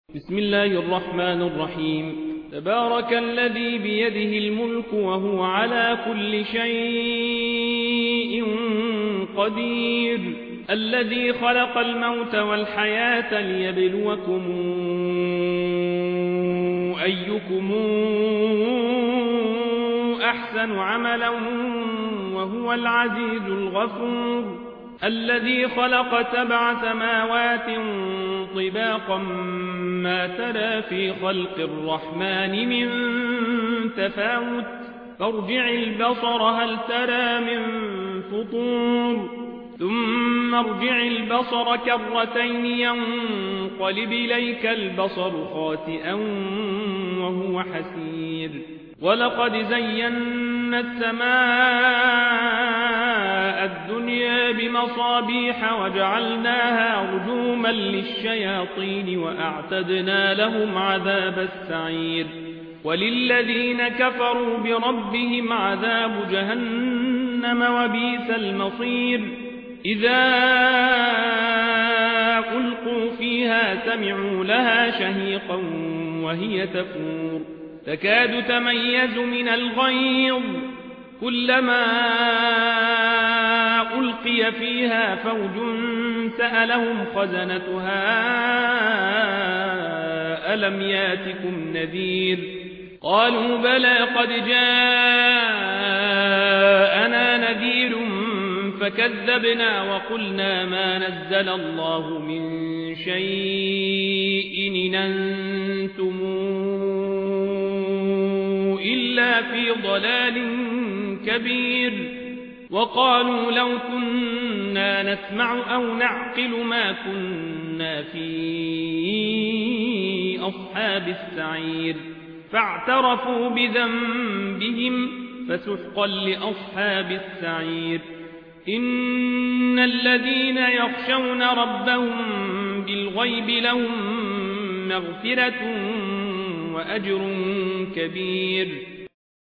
بسم الله الرحمن الرحيم. تبارك الذي بيده الملك وهو على كل شيء قدير، الذي خلق الموت والحياة ليبلوكم أيكم أحسن عملا وهو العزيز الغفور، الذي خلق 7 سماوات طباقا ما ترى في خلق الرحمن من تفاوت، فارجع البصر هل ترى من فطور، ثم ارجع البصر كرتين ينقلب إليك البصر خاسئا وهو حسير، ولقد زينا السماء الدنيا بمصابيح وجعلناها رجوما للشياطين وأعتدنا لهم عذاب السعير، وللذين كفروا بربهم عذاب جهنم وبئس المصير. إذا ألقوا فيها سمعوا لها شهيقا وهي تفور، تكاد تميز من الغيظ، كلما ألقي فيها فوج سألهم خزنتها ألم ياتكم نذير، قالوا بلى قد جاءنا نذير فكذبنا وقلنا ما نزل الله من شيء إن أنتم إلا في ضلال كبير، وقالوا لو كنا نسمع أو نعقل ما كنا في أصحاب السعير، فاعترفوا بذنبهم فسحقا لأصحاب السعير. إن الذين يخشون ربهم بالغيب لهم مغفرة وأجر كبير.